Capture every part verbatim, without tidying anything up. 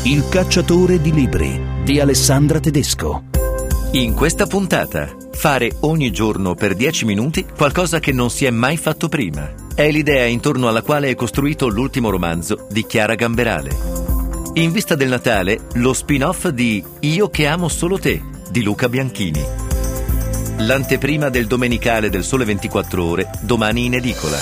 Il cacciatore di libri di Alessandra Tedesco. In questa puntata, fare ogni giorno per dieci minuti qualcosa che non si è mai fatto prima. È l'idea intorno alla quale è costruito l'ultimo romanzo di Chiara Gamberale. In vista del Natale, lo spin-off di Io che amo solo te di Luca Bianchini. L'anteprima del domenicale del Sole ventiquattro Ore, domani in edicola.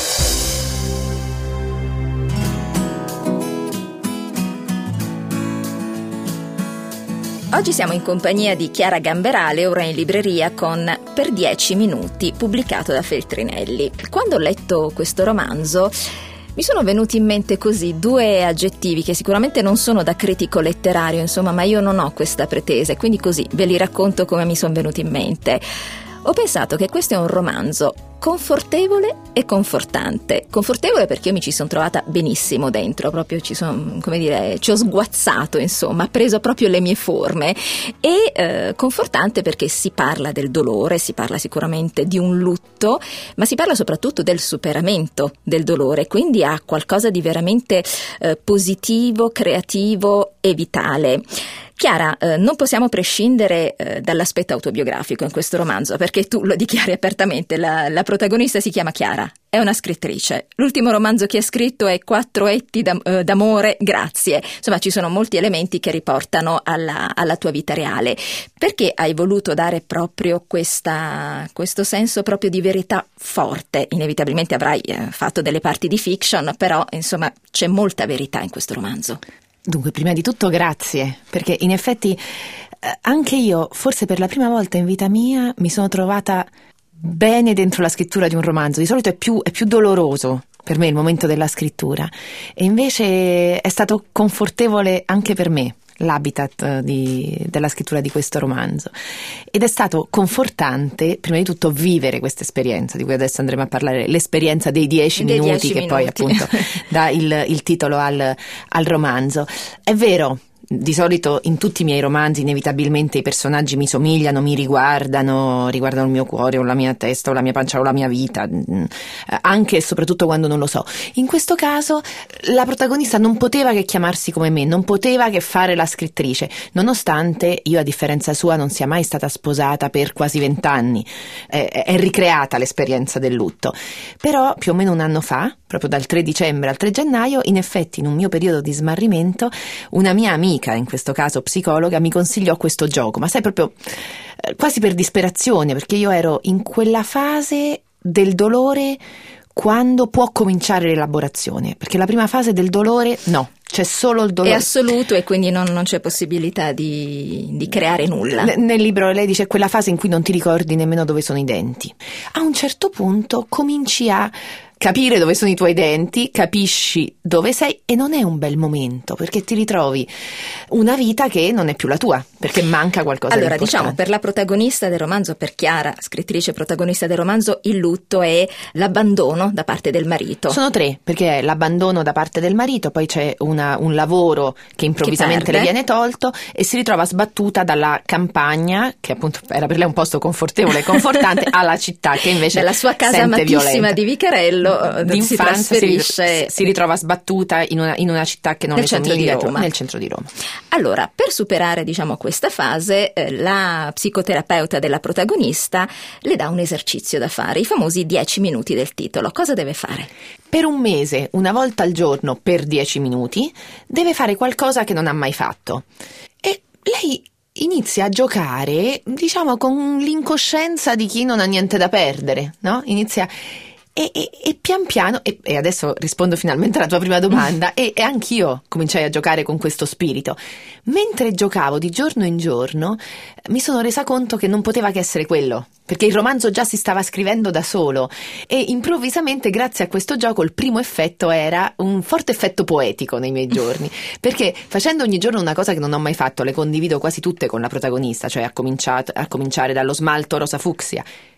Oggi siamo in compagnia di Chiara Gamberale, ora in libreria con Per dieci minuti, pubblicato da Feltrinelli. Quando ho letto questo romanzo mi sono venuti in mente così due aggettivi che sicuramente non sono da critico letterario, insomma, ma io non ho questa pretesa, quindi così ve li racconto come mi sono venuti in mente. Ho pensato che questo è un romanzo confortevole e confortante. Confortevole perché io mi ci sono trovata benissimo dentro, proprio ci sono, come dire, ci ho sguazzato, insomma, ha preso proprio le mie forme. E eh, confortante perché si parla del dolore, si parla sicuramente di un lutto, ma si parla soprattutto del superamento del dolore, quindi ha qualcosa di veramente eh, positivo, creativo e vitale. Chiara, eh, non possiamo prescindere eh, dall'aspetto autobiografico in questo romanzo, perché tu lo dichiari apertamente, la, la protagonista si chiama Chiara, è una scrittrice. L'ultimo romanzo che ha scritto è Quattro etti d'am- eh, d'amore, grazie. Insomma, ci sono molti elementi che riportano alla, alla tua vita reale. Perché hai voluto dare proprio questa, questo senso proprio di verità forte? Inevitabilmente avrai eh, fatto delle parti di fiction, però insomma c'è molta verità in questo romanzo. Dunque, prima di tutto grazie, perché in effetti eh, anche io, forse per la prima volta in vita mia, mi sono trovata bene dentro la scrittura di un romanzo. Di solito è più, è più doloroso per me il momento della scrittura, e invece è stato confortevole anche per me l'habitat di, della scrittura di questo romanzo, ed è stato confortante prima di tutto vivere questa esperienza di cui adesso andremo a parlare, l'esperienza dei dieci dei minuti dieci che minuti. Poi appunto dà il, il titolo al, al romanzo. È vero, di solito in tutti i miei romanzi inevitabilmente i personaggi mi somigliano, mi riguardano, riguardano il mio cuore o la mia testa o la mia pancia o la mia vita, anche e soprattutto quando non lo so. In questo caso la protagonista non poteva che chiamarsi come me, non poteva che fare la scrittrice, nonostante io, a differenza sua, non sia mai stata sposata per quasi vent'anni. È, è ricreata l'esperienza del lutto. Però più o meno un anno fa, proprio dal tre dicembre al tre gennaio, in effetti in un mio periodo di smarrimento, una mia amica, in questo caso psicologa, mi consigliò questo gioco, ma sai, proprio eh, quasi per disperazione, perché io ero in quella fase del dolore quando può cominciare l'elaborazione, perché la prima fase del dolore no, c'è solo il dolore. È assoluto e quindi non, non c'è possibilità di, di creare nulla. N- nel libro lei dice quella fase in cui non ti ricordi nemmeno dove sono i denti. A un certo punto cominci a capire dove sono i tuoi denti, capisci dove sei, e non è un bel momento, perché ti ritrovi una vita che non è più la tua, perché manca qualcosa allora, di importante. Diciamo, per la protagonista del romanzo, per Chiara, scrittrice protagonista del romanzo, il lutto è l'abbandono da parte del marito. Sono tre, perché è l'abbandono da parte del marito, poi c'è una, un lavoro che improvvisamente che le viene tolto e si ritrova sbattuta dalla campagna, che appunto era per lei un posto confortevole e confortante, alla città, che invece dalla sua casa sente amatissima violenta. di Vicarello Di si infanzia, trasferisce, si, si ritrova sbattuta in una, in una città che non nel le centro di somiglia, Roma. nel centro di Roma. Allora, per superare, diciamo, questa fase, eh, la psicoterapeuta della protagonista le dà un esercizio da fare, i famosi dieci minuti del titolo. Cosa deve fare? Per un mese, una volta al giorno, per dieci minuti, deve fare qualcosa che non ha mai fatto. E lei inizia a giocare, diciamo, con l'incoscienza di chi non ha niente da perdere, no? Inizia E, e, e pian piano, e, e adesso rispondo finalmente alla tua prima domanda, e, e anch'io cominciai a giocare con questo spirito. Mentre giocavo di giorno in giorno mi sono resa conto che non poteva che essere quello, perché il romanzo già si stava scrivendo da solo, e improvvisamente, grazie a questo gioco, il primo effetto era un forte effetto poetico nei miei giorni, perché facendo ogni giorno una cosa che non ho mai fatto, le condivido quasi tutte con la protagonista, cioè a, cominciato, a cominciare dallo smalto rosa fucsia,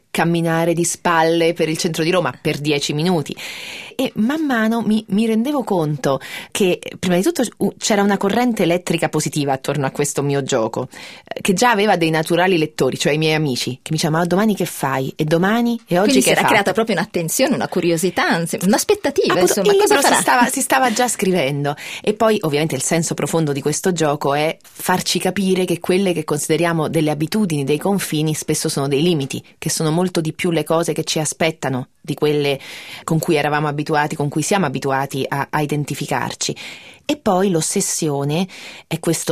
camminare di spalle per il centro di Roma per dieci minuti. E man mano mi, mi rendevo conto che prima di tutto c'era una corrente elettrica positiva attorno a questo mio gioco, che già aveva dei naturali lettori, cioè i miei amici, che mi dicevano: ma domani che fai? E domani? E oggi Quindi che hai si era fatto? creata proprio un'attenzione, una curiosità, anzi, un'aspettativa. Appunto, Insomma, il cosa libro farà? si stava, si stava già scrivendo. E poi ovviamente il senso profondo di questo gioco è farci capire che quelle che consideriamo delle abitudini, dei confini, spesso sono dei limiti, che sono molto di più le cose che ci aspettano di quelle con cui eravamo abituati, con cui siamo abituati a, a identificarci. E poi l'ossessione è questo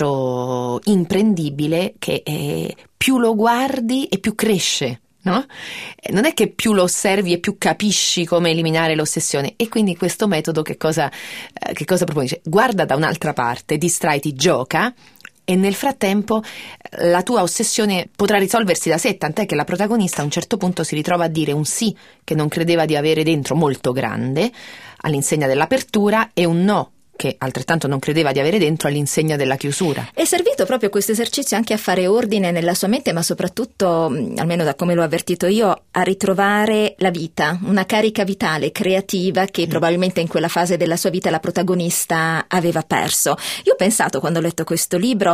mostro imprendibile che eh, più lo guardi e più cresce, no? Non è che più lo osservi e più capisci come eliminare l'ossessione. E quindi questo metodo che cosa, eh, che cosa propone? Dice: guarda da un'altra parte, distraiti, gioca, e nel frattempo la tua ossessione potrà risolversi da sé, tant'è che la protagonista a un certo punto si ritrova a dire un sì che non credeva di avere dentro, molto grande, all'insegna dell'apertura, e un no che altrettanto non credeva di avere dentro, all'insegna della chiusura. È servito proprio questo esercizio anche a fare ordine nella sua mente, ma soprattutto, almeno da come l'ho avvertito io, a ritrovare la vita, una carica vitale, creativa, che mm. probabilmente in quella fase della sua vita la protagonista aveva perso. Io ho pensato, quando ho letto questo libro,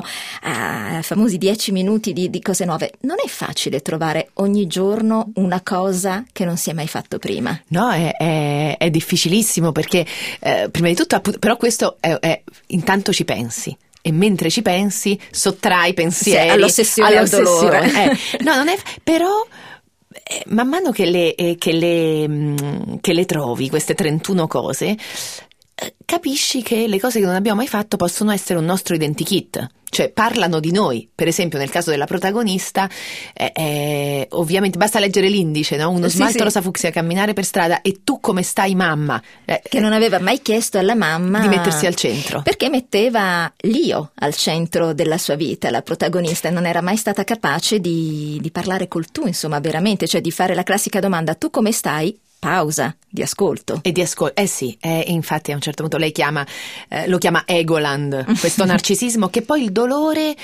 a famosi dieci minuti di, di cose nuove. Non è facile trovare ogni giorno una cosa che non si è mai fatto prima. No, è, è, è difficilissimo, perché eh, prima di tutto, però questo È, è, intanto ci pensi, e mentre ci pensi sottrai pensieri, sì, all'ossessione, all'ossessione. Al dolore. Eh, no, non è, però eh, man mano che le, eh, che, le, mh, che le trovi, queste trentuno cose, eh, capisci che le cose che non abbiamo mai fatto possono essere un nostro identikit. Cioè parlano di noi. Per esempio nel caso della protagonista eh, eh, ovviamente basta leggere l'indice, no? Uno sì, smalto sì. rosa fucsia, camminare per strada, e tu come stai, mamma? Eh, che non aveva mai chiesto alla mamma di mettersi al centro, perché metteva l'io al centro della sua vita. La protagonista non era mai stata capace di, di parlare col tu, insomma, veramente, cioè di fare la classica domanda: tu come stai? Pausa di ascolto. E di ascolto, eh sì, eh, infatti a un certo punto lei chiama, eh, lo chiama Egoland, questo narcisismo che poi il dolore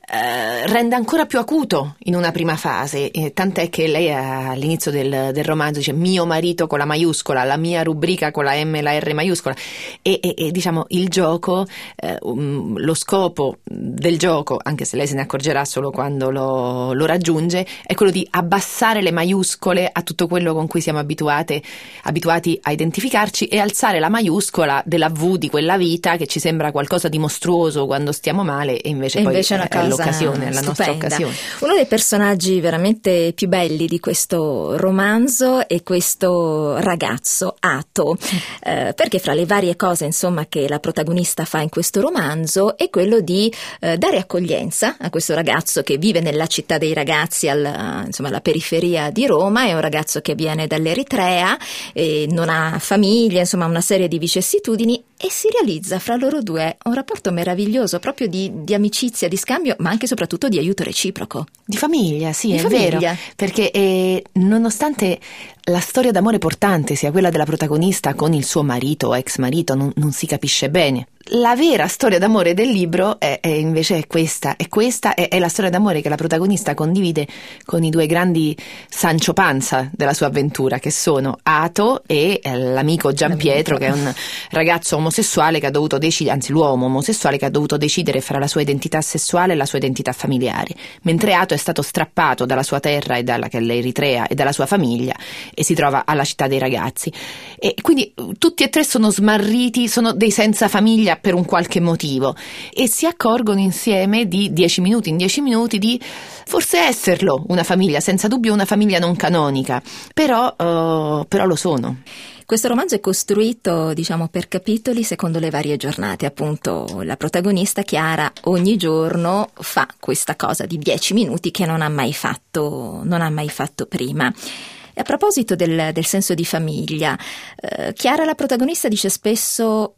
eh, rende ancora più acuto in una prima fase, eh, tant'è che lei all'inizio del, del romanzo dice: mio marito con la maiuscola, la mia rubrica con la M e la R maiuscola, e, e, e diciamo il gioco, eh, um, lo scopo del gioco, anche se lei se ne accorgerà solo quando lo, lo raggiunge, è quello di abbassare le maiuscole a tutto quello con cui siamo abituate abituati a identificarci, e alzare la maiuscola della V di quella vita, che ci sembra qualcosa di mostruoso quando stiamo male, e invece, e poi invece è una è cosa l'occasione, è la nostra stupenda. occasione. Uno dei personaggi veramente più belli di questo romanzo è questo ragazzo Ato, eh, perché fra le varie cose, insomma, che la protagonista fa in questo romanzo è quello di eh, dare accoglienza a questo ragazzo che vive nella città dei ragazzi, al, insomma, alla periferia di Roma. È un ragazzo che viene dall'Eritrea, e non ha famiglia, insomma una serie di vicissitudini, e si realizza fra loro due un rapporto meraviglioso, proprio di, di amicizia, di scambio, ma anche e soprattutto di aiuto reciproco. Di famiglia, sì, di è famiglia. vero, perché eh, nonostante la storia d'amore portante sia quella della protagonista con il suo marito o ex marito, non, non si capisce bene. La vera storia d'amore del libro è, è invece è questa, è questa è, è la storia d'amore che la protagonista condivide con i due grandi Sancho Panza della sua avventura, che sono Ato e eh, l'amico Gianpietro, che è un ragazzo omosessuale che ha dovuto decidere, anzi l'uomo omosessuale che ha dovuto decidere fra la sua identità sessuale e la sua identità familiare, mentre Ato è stato strappato dalla sua terra, e dalla, che è l'Eritrea, e dalla sua famiglia, e si trova alla città dei ragazzi. E quindi tutti e tre sono smarriti, sono dei senza famiglia per un qualche motivo, e si accorgono insieme di dieci minuti in dieci minuti di forse esserlo una famiglia, senza dubbio una famiglia non canonica, però, uh, però lo sono. Questo romanzo è costruito, diciamo, per capitoli secondo le varie giornate. Appunto, la protagonista Chiara ogni giorno fa questa cosa di dieci minuti che non ha mai fatto, non ha mai fatto prima. E a proposito del, del senso di famiglia, eh, Chiara, la protagonista, dice spesso: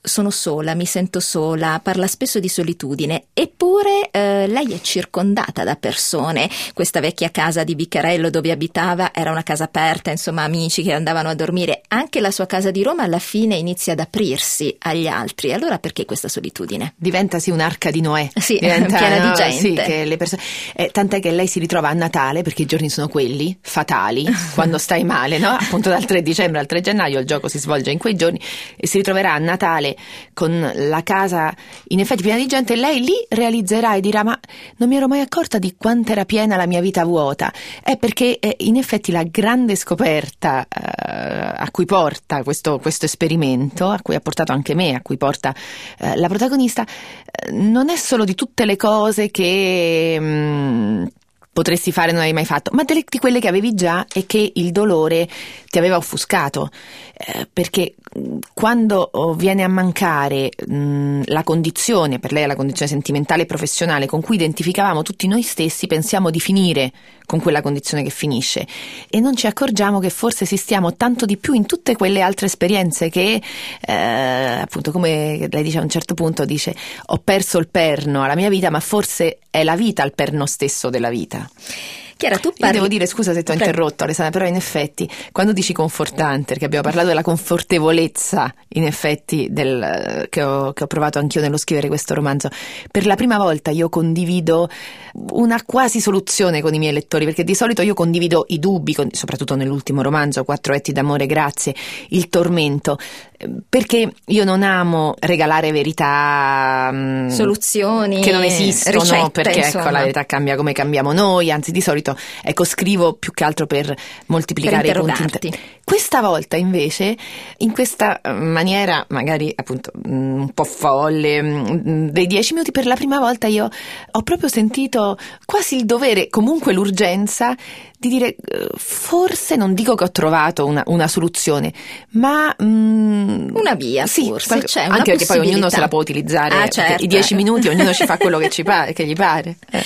sono sola, mi sento sola, parla spesso di solitudine, eppure eh, lei è circondata da persone. Questa vecchia casa di Biccarello dove abitava era una casa aperta, insomma amici che andavano a dormire. Anche la sua casa di Roma alla fine inizia ad aprirsi agli altri. Allora perché questa solitudine? Diventa sì un'arca di Noè. Sì, diventa, piena no, di gente. Sì, che le persone, eh, tant'è che lei si ritrova a Natale, perché i giorni sono quelli fatali, quando stai male, no? Appunto dal tre dicembre al tre gennaio il gioco si svolge in quei giorni, e si ritroverà a Natale con la casa in effetti piena di gente, e lei lì realizzerà e dirà: ma non mi ero mai accorta di quanto era piena la mia vita vuota. È perché eh, in effetti la grande scoperta eh, a cui porta questo, questo esperimento, a cui ha portato anche me, a cui porta eh, la protagonista, eh, non è solo di tutte le cose che mh, potresti fare e non hai mai fatto, ma delle, di quelle che avevi già e che il dolore ti aveva offuscato, eh, perché quando viene a mancare mh, la condizione, per lei è la condizione sentimentale e professionale con cui identificavamo tutti noi stessi, pensiamo di finire con quella condizione che finisce, e non ci accorgiamo che forse esistiamo tanto di più in tutte quelle altre esperienze che eh, appunto, come lei dice a un certo punto, dice: ho perso il perno alla mia vita, ma forse è la vita il perno stesso della vita. Chiara, tu Io parli... devo dire, scusa se ti ho Prego. interrotto Alessandra, però in effetti quando dici confortante, perché abbiamo parlato della confortevolezza in effetti del, che, ho, che ho provato anch'io nello scrivere questo romanzo, per la prima volta io condivido una quasi soluzione con i miei lettori, perché di solito io condivido i dubbi, con, soprattutto nell'ultimo romanzo Quattro etti d'amore, grazie, il tormento, perché io non amo regalare verità, soluzioni che non esistono, ricette, perché insomma. ecco, la verità cambia come cambiamo noi, anzi di solito ecco scrivo più che altro per moltiplicare per i punti interrogarti. inter- questa volta invece, in questa maniera magari appunto un po' folle dei dieci minuti, per la prima volta io ho proprio sentito quasi il dovere, comunque l'urgenza di dire: forse non dico che ho trovato una, una soluzione, ma mm, una via, sì, forse qual- c'è una anche perché poi ognuno possibilità. se la può utilizzare, Ah, perché certo. i dieci minuti ognuno ci fa quello che ci pare, che gli pare. Eh.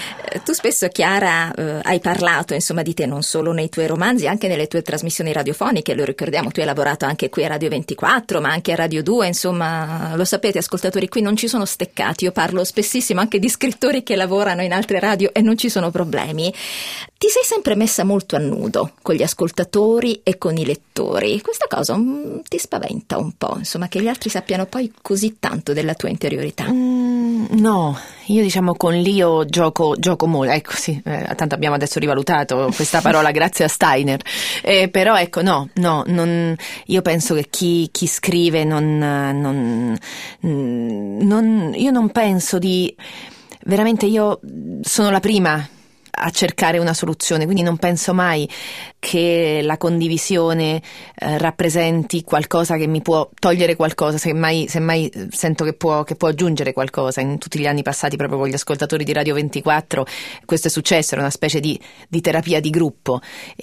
Tu spesso, Chiara, eh, hai parlato insomma di te non solo nei tuoi romanzi, anche nelle tue trasmissioni radiofoniche, lo ricordiamo, tu hai lavorato anche qui a Radio ventiquattro, ma anche a Radio due, insomma, lo sapete ascoltatori, qui non ci sono steccati, io parlo spessissimo anche di scrittori che lavorano in altre radio e non ci sono problemi. Ti sei sempre messa molto a nudo con gli ascoltatori e con i lettori, questa cosa um, ti spaventa un po', insomma, che gli altri sappiano poi così tanto della tua interiorità? Mm, no, io diciamo con l'io gioco, gioco molto, ecco sì, eh, tanto abbiamo adesso rivalutato questa parola grazie a Steiner, eh, però ecco no, no, non, io penso che chi, chi scrive non, non, non, io non penso di, veramente io sono la prima a cercare una soluzione, quindi non penso mai che la condivisione eh, rappresenti qualcosa che mi può togliere qualcosa, semmai, semmai sento che può, che può aggiungere qualcosa. In tutti gli anni passati proprio con gli ascoltatori di Radio ventiquattro questo è successo, era una specie di, di terapia di gruppo,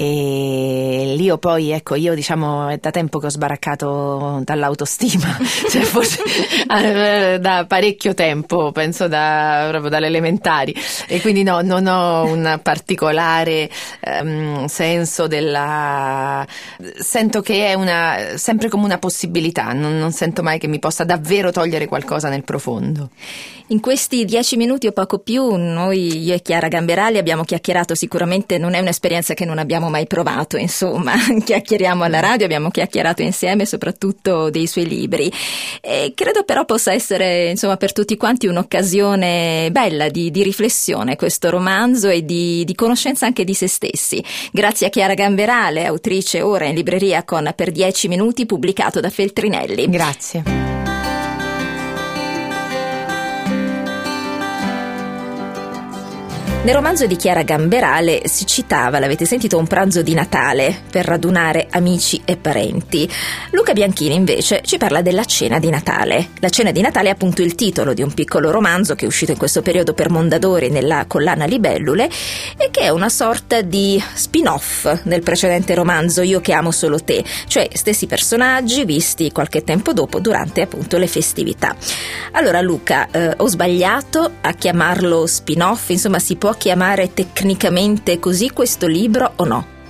e lì io poi ecco io diciamo è da tempo che ho sbaraccato dall'autostima cioè forse da parecchio tempo, penso da, proprio dalle elementari, e quindi no, non ho un particolare um, senso della, sento che è una sempre come una possibilità, non, non sento mai che mi possa davvero togliere qualcosa nel profondo. In questi dieci minuti o poco più noi, io e Chiara Gamberali, abbiamo chiacchierato, sicuramente non è un'esperienza che non abbiamo mai provato, insomma, chiacchieriamo alla radio, abbiamo chiacchierato insieme soprattutto dei suoi libri, e credo però possa essere insomma per tutti quanti un'occasione bella di, di riflessione questo romanzo e di, di conoscenza anche di se stessi. Grazie a Chiara Gamberale, autrice ora in libreria con Per dieci minuti, pubblicato da Feltrinelli. Grazie. Nel romanzo di Chiara Gamberale si citava, l'avete sentito, un pranzo di Natale per radunare amici e parenti. Luca Bianchini invece ci parla della cena di Natale. La cena di Natale è appunto il titolo di un piccolo romanzo che è uscito in questo periodo per Mondadori nella collana Libellule e che è una sorta di spin-off del precedente romanzo Io che amo solo te, cioè stessi personaggi visti qualche tempo dopo durante appunto le festività. Allora Luca, eh, ho sbagliato a chiamarlo spin-off? Insomma, si può chiamare tecnicamente così questo libro o no?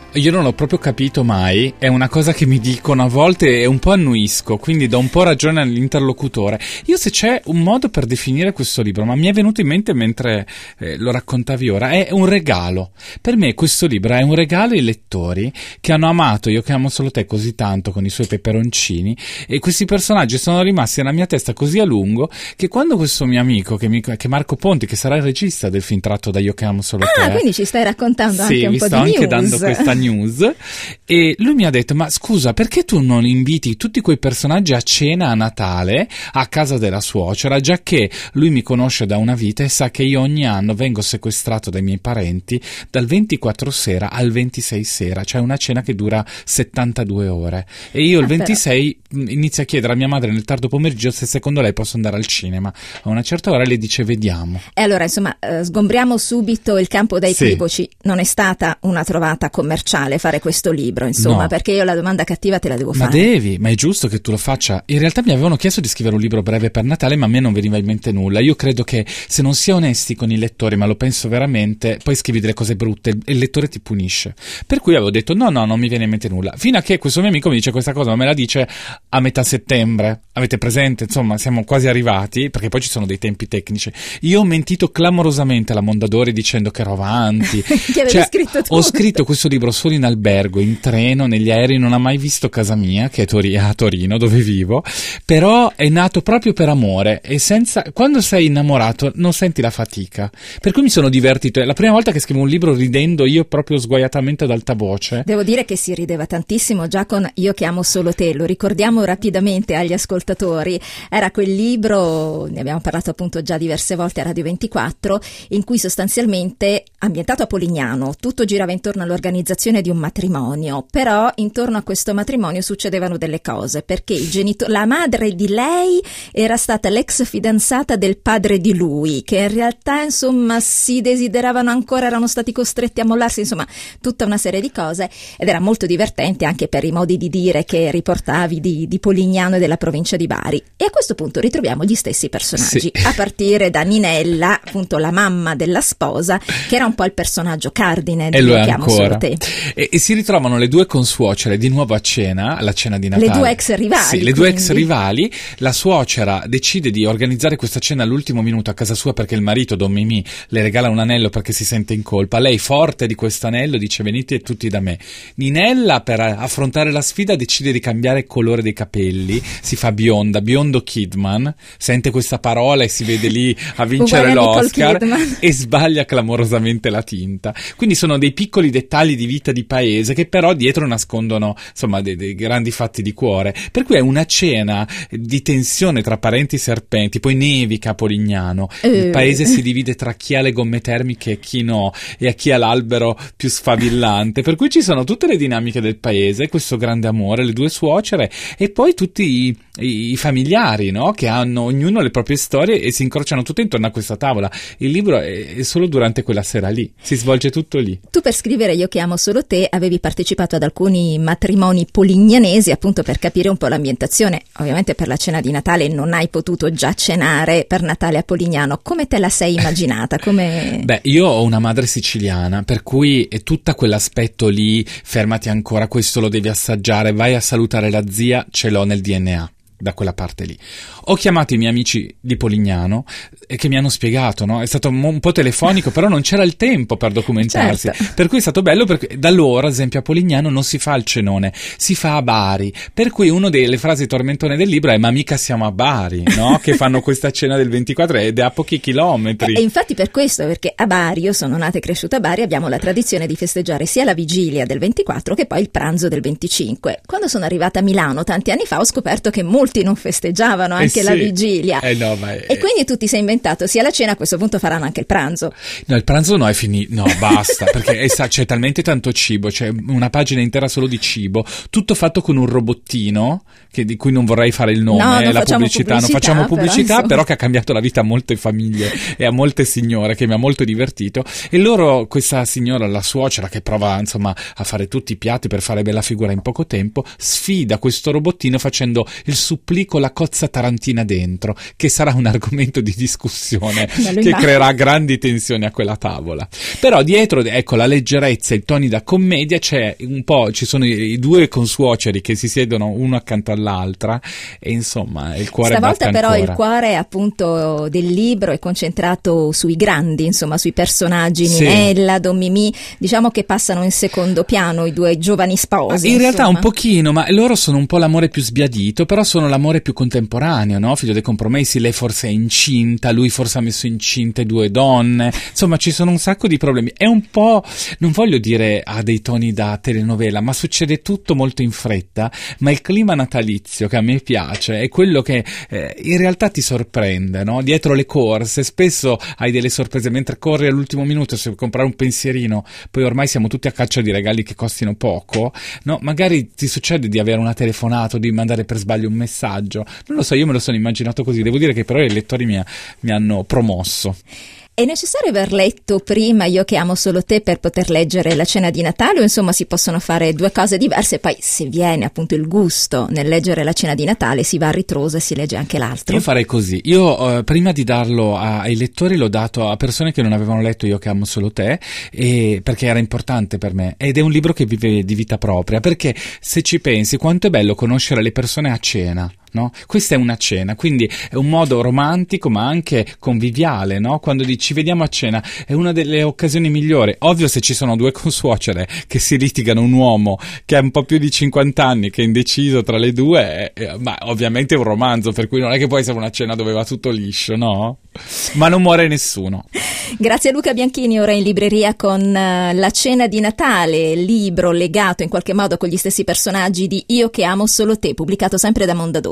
Io non l'ho proprio capito mai, è una cosa che mi dicono a volte e un po' annuisco, quindi do un po' ragione all'interlocutore. Io se c'è un modo per definire questo libro, ma mi è venuto in mente mentre eh, lo raccontavi ora, è un regalo. Per me questo libro è un regalo ai lettori che hanno amato Io che amo solo te così tanto con i suoi peperoncini, e questi personaggi sono rimasti nella mia testa così a lungo che quando questo mio amico, che, mi, che è Marco Ponti, che sarà il regista del film tratto da Io che amo solo te. Ah, quindi ci stai raccontando sì, anche un po' di news. Sì, vi sto anche dando questa news, e lui mi ha detto: ma scusa, perché tu non inviti tutti quei personaggi a cena a Natale a casa della suocera, già che lui mi conosce da una vita e sa che io ogni anno vengo sequestrato dai miei parenti dal ventiquattro sera al ventisei sera, cioè una cena che dura settantadue ore, e io il ah, ventisei però. inizio a chiedere a mia madre nel tardo pomeriggio se secondo lei posso andare al cinema. A una certa ora lei dice vediamo. E allora insomma eh, sgombriamo subito il campo dai sì. equivoci. Non è stata una trovata commerciale fare questo libro, insomma, no. perché io la domanda cattiva te la devo ma fare. Ma devi, ma è giusto che tu lo faccia. In realtà mi avevano chiesto di scrivere un libro breve per Natale, ma a me non veniva in mente nulla. Io credo che se non si è onesti con i lettori, ma lo penso veramente, poi scrivi delle cose brutte e il lettore ti punisce. Per cui avevo detto no, no, non mi viene in mente nulla. Fino a che questo mio amico mi dice questa cosa, ma me la dice a metà settembre. Avete presente? Insomma, siamo quasi arrivati, perché poi ci sono dei tempi tecnici. Io ho mentito clamorosamente alla Mondadori dicendo che ero avanti. Che avevi cioè, scritto tutto. Ho scritto questo libro solo in albergo, in treno, negli aerei, non ha mai visto casa mia, che è Tori- a Torino, dove vivo, però è nato proprio per amore, e senza, quando sei innamorato non senti la fatica, per cui mi sono divertito. È la prima volta che scrivo un libro ridendo io proprio sguaiatamente ad alta voce. Devo dire che si rideva tantissimo già con Io che amo solo te, lo ricordiamo rapidamente agli ascoltatori. Era quel libro, ne abbiamo parlato appunto già diverse volte a Radio ventiquattro, in cui sostanzialmente, ambientato a Polignano, tutto girava intorno all'organizzazione di un matrimonio, però intorno a questo matrimonio succedevano delle cose, perché i genitori, la madre di lei era stata l'ex fidanzata del padre di lui, che in realtà insomma si desideravano ancora, erano stati costretti a mollarsi, insomma tutta una serie di cose, ed era molto divertente anche per i modi di dire che riportavi di, di Polignano e della provincia di Bari. E a questo punto ritroviamo gli stessi personaggi, sì. a partire da Ninella, appunto la mamma della sposa, che era un po' il personaggio cardine di Io che amo solo te. E, e si ritrovano le due consuocere di nuovo a cena, alla cena di Natale. Le due ex rivali. Sì, le due quindi. ex rivali. La suocera decide di organizzare questa cena all'ultimo minuto a casa sua perché il marito, Don Mimì, le regala un anello perché si sente in colpa. Lei, forte di questo anello, dice venite tutti da me. Ninella, per affrontare la sfida, decide di cambiare colore dei capelli, si fa bionda, biondo Kidman, sente questa parola e si vede lì a vincere l'Oscar e sbaglia clamorosamente la tinta. Quindi sono dei piccoli dettagli di vita di paese che però dietro nascondono insomma dei, dei grandi fatti di cuore, per cui è una cena di tensione tra parenti serpenti. Poi nevica a Polignano, uh. il paese si divide tra chi ha le gomme termiche e chi no, e a chi ha l'albero più sfavillante, per cui ci sono tutte le dinamiche del paese, questo grande amore, le due suocere e poi tutti i, i, i familiari, no? Che hanno ognuno le proprie storie e si incrociano tutte intorno a questa tavola. Il libro è, è solo durante quella sera lì, si svolge tutto lì. Tu per scrivere Io che amo solo te avevi partecipato ad alcuni matrimoni polignanesi appunto per capire un po' l'ambientazione. Ovviamente per la cena di Natale non hai potuto già cenare per Natale a Polignano. Come te la sei immaginata? Come... Beh, io ho una madre siciliana, per cui è tutta quell'aspetto lì, fermati ancora, questo lo devi assaggiare, vai a salutare la zia, ce l'ho nel D N A. Da quella parte lì. Ho chiamato i miei amici di Polignano e che mi hanno spiegato, no? È stato un po' telefonico, però non c'era il tempo per documentarsi. Certo. Per cui è stato bello perché da loro, ad esempio a Polignano, non si fa il cenone, si fa a Bari. Per cui una delle frasi tormentone del libro è ma mica siamo a Bari, no? Che fanno questa cena del ventiquattro ed è a pochi chilometri. E infatti per questo, perché a Bari, io sono nata e cresciuta a Bari, abbiamo la tradizione di festeggiare sia la vigilia del ventiquattro che poi il pranzo del venticinque. Quando sono arrivata a Milano tanti anni fa ho scoperto che molti non festeggiavano anche eh sì. la vigilia eh no, ma è... e quindi tu ti sei inventato sia la cena, a questo punto faranno anche il pranzo. No, il pranzo no, è finito, no, basta, perché è, c'è talmente tanto cibo, c'è una pagina intera solo di cibo, tutto fatto con un robottino che, di cui non vorrei fare il nome, no, non la facciamo pubblicità, pubblicità, non facciamo pubblicità, però, però che ha cambiato la vita a molte famiglie e a molte signore, che mi ha molto divertito. E loro, questa signora, la suocera, che prova insomma a fare tutti i piatti per fare bella figura in poco tempo, sfida questo robottino facendo il supplico la cozza tarantina dentro, che sarà un argomento di discussione che immagino. creerà grandi tensioni a quella tavola. Però dietro, ecco, la leggerezza, i toni da commedia, c'è un po', ci sono i, i due consuoceri che si siedono uno accanto all'altra e insomma il cuore Stavolta batte però ancora. Il cuore appunto del libro è concentrato sui grandi, insomma sui personaggi, Sì. Ninella, Don Mimì, diciamo che passano in secondo piano i due giovani sposi. In realtà insomma. un pochino, ma loro sono un po' l'amore più sbiadito, però sono l'amore più contemporaneo, no? Figlio dei compromessi, lei forse è incinta, lui forse ha messo incinte due donne, insomma ci sono un sacco di problemi. È un po', non voglio dire ha dei toni da telenovela, ma succede tutto molto in fretta, ma il clima natalizio che a me piace è quello che eh, in realtà ti sorprende, no? Dietro le corse spesso hai delle sorprese, mentre corri all'ultimo minuto se vuoi comprare un pensierino, poi ormai siamo tutti a caccia di regali che costino poco, no? Magari ti succede di avere una telefonata o di mandare per sbaglio un messaggio, non lo so, io me lo sono immaginato così, devo dire che però i lettori mi, mi hanno promosso. È necessario aver letto prima Io che amo solo te per poter leggere La cena di Natale, o insomma si possono fare due cose diverse, poi se viene appunto il gusto nel leggere La cena di Natale si va a ritroso e si legge anche l'altro? Io farei così, io eh, prima di darlo a, ai lettori l'ho dato a persone che non avevano letto Io che amo solo te, e, perché era importante per me, ed è un libro che vive di vita propria, perché se ci pensi quanto è bello conoscere le persone a cena. No? Questa è una cena, quindi è un modo romantico ma anche conviviale, no? Quando dici ci vediamo a cena è una delle occasioni migliori. Ovvio, se ci sono due consuocere che si litigano, un uomo che ha un po' più di cinquanta anni che è indeciso tra le due, eh, ma ovviamente è un romanzo, per cui non è che può essere una cena dove va tutto liscio, no? Ma non muore nessuno. Grazie a Luca Bianchini, ora in libreria con uh, La cena di Natale, libro legato in qualche modo con gli stessi personaggi di Io che amo solo te, pubblicato sempre da Mondadori.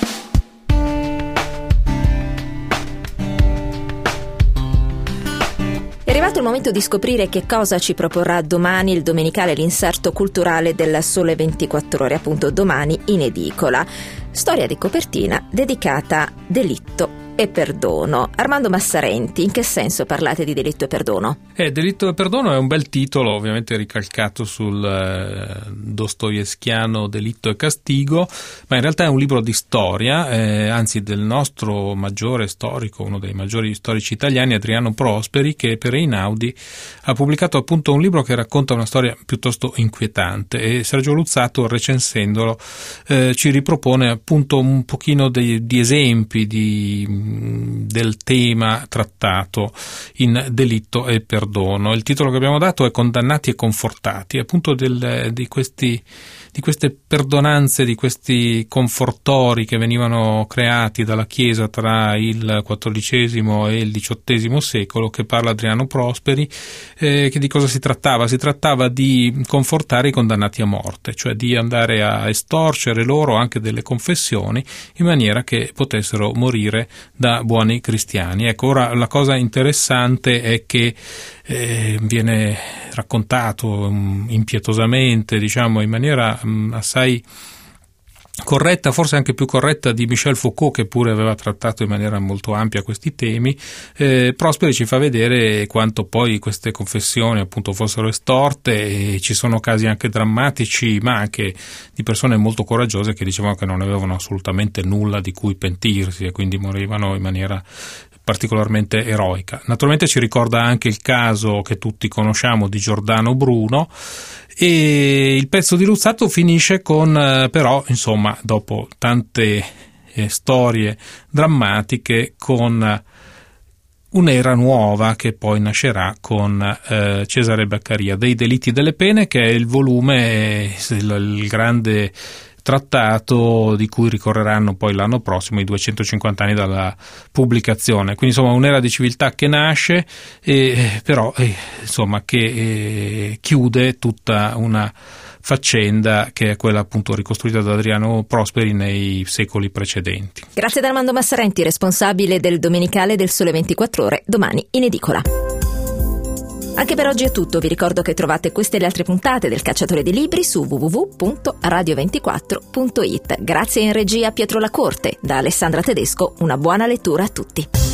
È arrivato il momento di scoprire che cosa ci proporrà domani il domenicale, l'inserto culturale del Sole ventiquattro Ore, appunto domani in edicola. Storia di copertina dedicata a Delitto e perdono. Armando Massarenti, in che senso parlate di Delitto e perdono? Eh, Delitto e perdono è un bel titolo, ovviamente ricalcato sul eh, dostoevskiano Delitto e castigo, ma in realtà è un libro di storia, eh, anzi del nostro maggiore storico, uno dei maggiori storici italiani, Adriano Prosperi, che per Einaudi ha pubblicato appunto un libro che racconta una storia piuttosto inquietante, e Sergio Luzzatto, recensendolo, eh, ci ripropone appunto un pochino di, di esempi di del tema trattato in Delitto e perdono. Il titolo che abbiamo dato è Condannati e confortati, appunto del, di questi di queste perdonanze, di questi confortori che venivano creati dalla Chiesa tra il quattordicesimo e il diciottesimo secolo, che parla Adriano Prosperi. Eh, che di cosa si trattava? Si trattava di confortare i condannati a morte, cioè di andare a estorcere loro anche delle confessioni in maniera che potessero morire da buoni cristiani. Ecco, ora la cosa interessante è che eh, viene raccontato um, impietosamente, diciamo in maniera um, assai corretta, forse anche più corretta di Michel Foucault, che pure aveva trattato in maniera molto ampia questi temi. eh, Prosperi ci fa vedere quanto poi queste confessioni appunto fossero estorte, e ci sono casi anche drammatici, ma anche di persone molto coraggiose che dicevano che non avevano assolutamente nulla di cui pentirsi e quindi morivano in maniera particolarmente eroica. Naturalmente ci ricorda anche il caso che tutti conosciamo di Giordano Bruno, e il pezzo di Luzzatto finisce con eh, però insomma dopo tante eh, storie drammatiche con un'era nuova che poi nascerà con eh, Cesare Beccaria, Dei delitti delle pene, che è il volume, il, il grande trattato di cui ricorreranno poi l'anno prossimo i duecentocinquanta anni dalla pubblicazione. Quindi insomma un'era di civiltà che nasce, eh, però eh, insomma che eh, chiude tutta una faccenda che è quella appunto ricostruita da Adriano Prosperi nei secoli precedenti. Grazie ad Armando Massarenti, responsabile del domenicale del Sole ventiquattro Ore, domani in edicola. Anche per oggi è tutto, vi ricordo che trovate queste e le altre puntate del Cacciatore di Libri su w w w punto radio ventiquattro punto it. Grazie in regia a Pietro Lacorte, da Alessandra Tedesco, una buona lettura a tutti.